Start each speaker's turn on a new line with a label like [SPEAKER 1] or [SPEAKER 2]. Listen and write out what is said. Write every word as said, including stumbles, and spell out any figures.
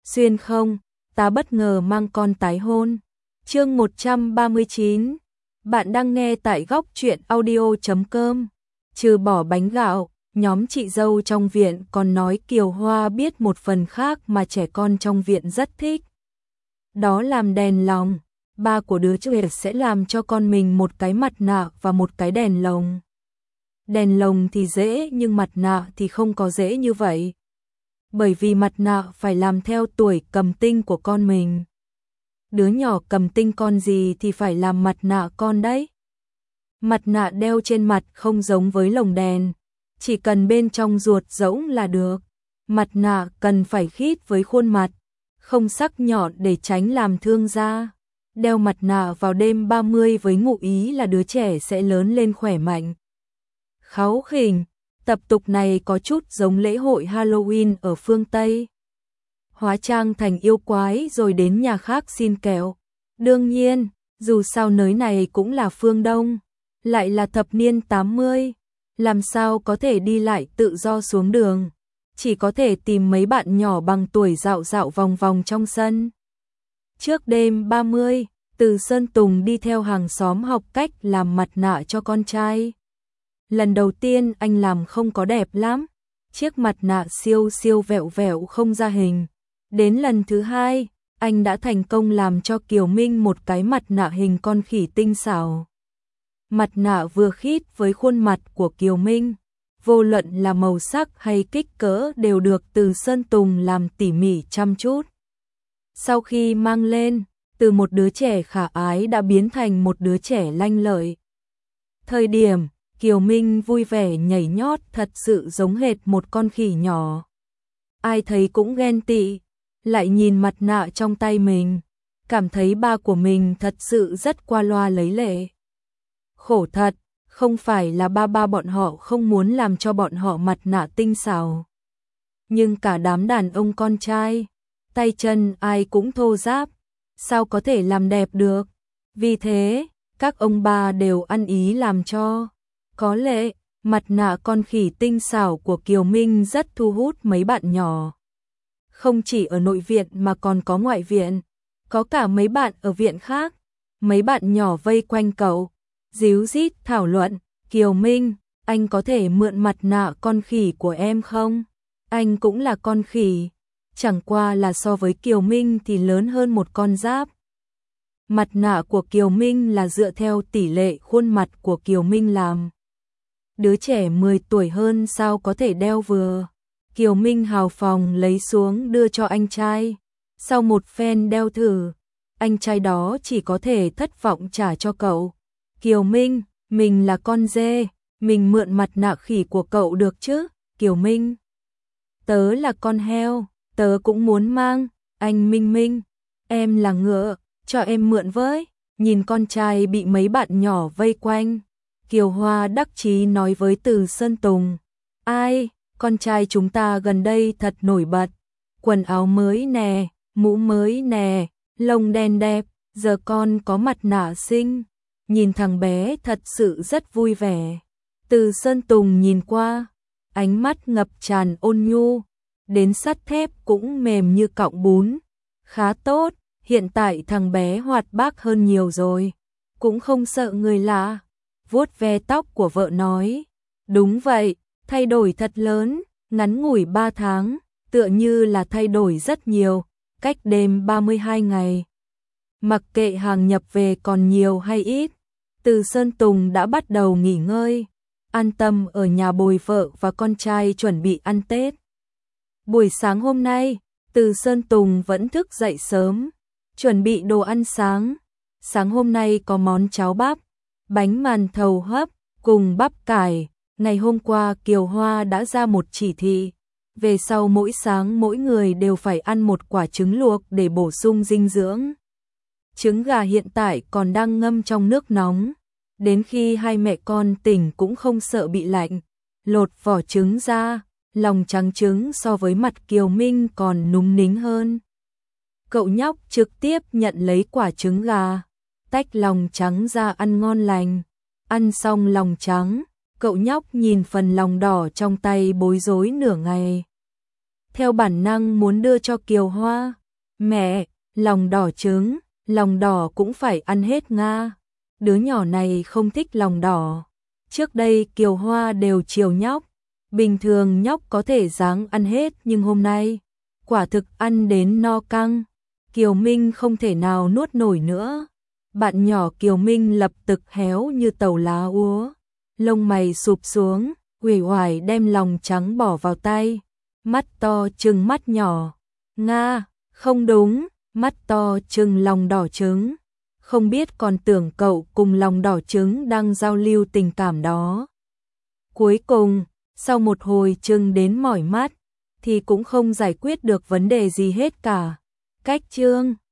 [SPEAKER 1] Xuyên không, ta bất ngờ mang con tái hôn. Chương một trăm ba mươi chín. Bạn đang nghe tại góc truyện audio chấm com. Trừ bỏ bánh gạo, nhóm chị dâu trong viện còn nói Kiều Hoa biết một phần khác mà trẻ con trong viện rất thích. Đó làm đèn lồng. Ba của đứa trẻ sẽ làm cho con mình một cái mặt nạ và một cái đèn lồng. Đèn lồng thì dễ nhưng mặt nạ thì không có dễ như vậy. Bởi vì mặt nạ phải làm theo tuổi cầm tinh của con mình. Đứa nhỏ cầm tinh con gì thì phải làm mặt nạ con đấy. Mặt nạ đeo trên mặt không giống với lồng đèn, chỉ cần bên trong ruột rỗng là được. Mặt nạ cần phải khít với khuôn mặt, không sắc nhọn để tránh làm thương da. Đeo mặt nạ vào đêm ba mươi với ngụ ý là đứa trẻ sẽ lớn lên khỏe mạnh. Kháu khỉnh, tập tục này có chút giống lễ hội Halloween ở phương Tây. Hóa trang thành yêu quái rồi đến nhà khác xin kẹo. Đương nhiên, dù sao nơi này cũng là phương Đông, lại là thập niên tám mươi, làm sao có thể đi lại tự do xuống đường, chỉ có thể tìm mấy bạn nhỏ bằng tuổi dạo dạo vòng vòng trong sân. Trước đêm ba mươi, Từ Sơn Tùng đi theo hàng xóm học cách làm mặt nạ cho con trai. Lần đầu tiên anh làm không có đẹp lắm, chiếc mặt nạ siêu siêu vẹo vẹo không ra hình. Đến lần thứ hai, anh đã thành công làm cho Kiều Minh một cái mặt nạ hình con khỉ tinh xảo. Mặt nạ vừa khít với khuôn mặt của Kiều Minh, vô luận là màu sắc hay kích cỡ đều được Từ Sơn Tùng làm tỉ mỉ chăm chút. Sau khi mang lên, từ một đứa trẻ khả ái đã biến thành một đứa trẻ lanh lợi. Thời điểm, Kiều Minh vui vẻ nhảy nhót thật sự giống hệt một con khỉ nhỏ. Ai thấy cũng ghen tị, lại nhìn mặt nạ trong tay mình, cảm thấy ba của mình thật sự rất qua loa lấy lệ. Khổ thật, không phải là ba ba bọn họ không muốn làm cho bọn họ mặt nạ tinh xảo. Nhưng cả đám đàn ông con trai, tay chân ai cũng thô ráp, sao có thể làm đẹp được. Vì thế, các ông bà đều ăn ý làm cho. Có lẽ, mặt nạ con khỉ tinh xảo của Kiều Minh rất thu hút mấy bạn nhỏ. Không chỉ ở nội viện mà còn có ngoại viện, có cả mấy bạn ở viện khác. Mấy bạn nhỏ vây quanh cậu, díu dít thảo luận, Kiều Minh, anh có thể mượn mặt nạ con khỉ của em không? Anh cũng là con khỉ, chẳng qua là so với Kiều Minh thì lớn hơn một con giáp. Mặt nạ của Kiều Minh là dựa theo tỷ lệ khuôn mặt của Kiều Minh làm. Đứa trẻ mười tuổi hơn sao có thể đeo vừa. Kiều Minh hào phóng lấy xuống đưa cho anh trai. Sau một phen đeo thử, anh trai đó chỉ có thể thất vọng trả cho cậu. Kiều Minh, mình là con dê, mình mượn mặt nạ khỉ của cậu được chứ? Kiều Minh, tớ là con heo, tớ cũng muốn mang. Anh Minh Minh, em là ngựa, cho em mượn với. Nhìn con trai bị mấy bạn nhỏ vây quanh, Kiều Hoa đắc chí nói với Từ Sơn Tùng, ai, con trai chúng ta gần đây thật nổi bật, quần áo mới nè, mũ mới nè, lông đen đẹp, giờ con có mặt nạ xinh. Nhìn thằng bé thật sự rất vui vẻ. Từ Sơn Tùng nhìn qua, ánh mắt ngập tràn ôn nhu, đến sắt thép cũng mềm như cọng bún. Khá tốt, hiện tại thằng bé hoạt bát hơn nhiều rồi, cũng không sợ người lạ. Vuốt ve tóc của vợ nói, đúng vậy, thay đổi thật lớn, ngắn ngủi ba tháng, tựa như là thay đổi rất nhiều, cách đêm ba mươi hai ngày. Mặc kệ hàng nhập về còn nhiều hay ít, Từ Sơn Tùng đã bắt đầu nghỉ ngơi, an tâm ở nhà bồi vợ và con trai chuẩn bị ăn Tết. Buổi sáng hôm nay, Từ Sơn Tùng vẫn thức dậy sớm, chuẩn bị đồ ăn sáng. Sáng hôm nay có món cháo bắp, bánh màn thầu hấp cùng bắp cải. Ngày hôm qua Kiều Hoa đã ra một chỉ thị, về sau mỗi sáng mỗi người đều phải ăn một quả trứng luộc để bổ sung dinh dưỡng. Trứng gà hiện tại còn đang ngâm trong nước nóng, đến khi hai mẹ con tỉnh cũng không sợ bị lạnh. Lột vỏ trứng ra, lòng trắng trứng so với mặt Kiều Minh còn núng nính hơn. Cậu nhóc trực tiếp nhận lấy quả trứng gà, tách lòng trắng ra ăn ngon lành. Ăn xong lòng trắng, cậu nhóc nhìn phần lòng đỏ trong tay bối rối nửa ngày. theo bản năng muốn đưa cho Kiều Hoa. Mẹ, lòng đỏ trứng, lòng đỏ cũng phải ăn hết Nga. Đứa nhỏ này không thích lòng đỏ. Trước đây Kiều Hoa đều chiều nhóc. Bình thường nhóc có thể ráng ăn hết nhưng hôm nay, quả thực ăn đến no căng. Kiều Minh không thể nào nuốt nổi nữa. Bạn nhỏ Kiều Minh lập tức héo như tàu lá úa. Lông mày sụp xuống, uể oải đem lòng trắng bỏ vào tay. Mắt to trừng mắt nhỏ. Nga, không đúng, mắt to trừng lòng đỏ trứng. Không biết còn tưởng cậu cùng lòng đỏ trứng đang giao lưu tình cảm đó. Cuối cùng, sau một hồi trừng đến mỏi mắt, thì cũng không giải quyết được vấn đề gì hết cả. Cách chương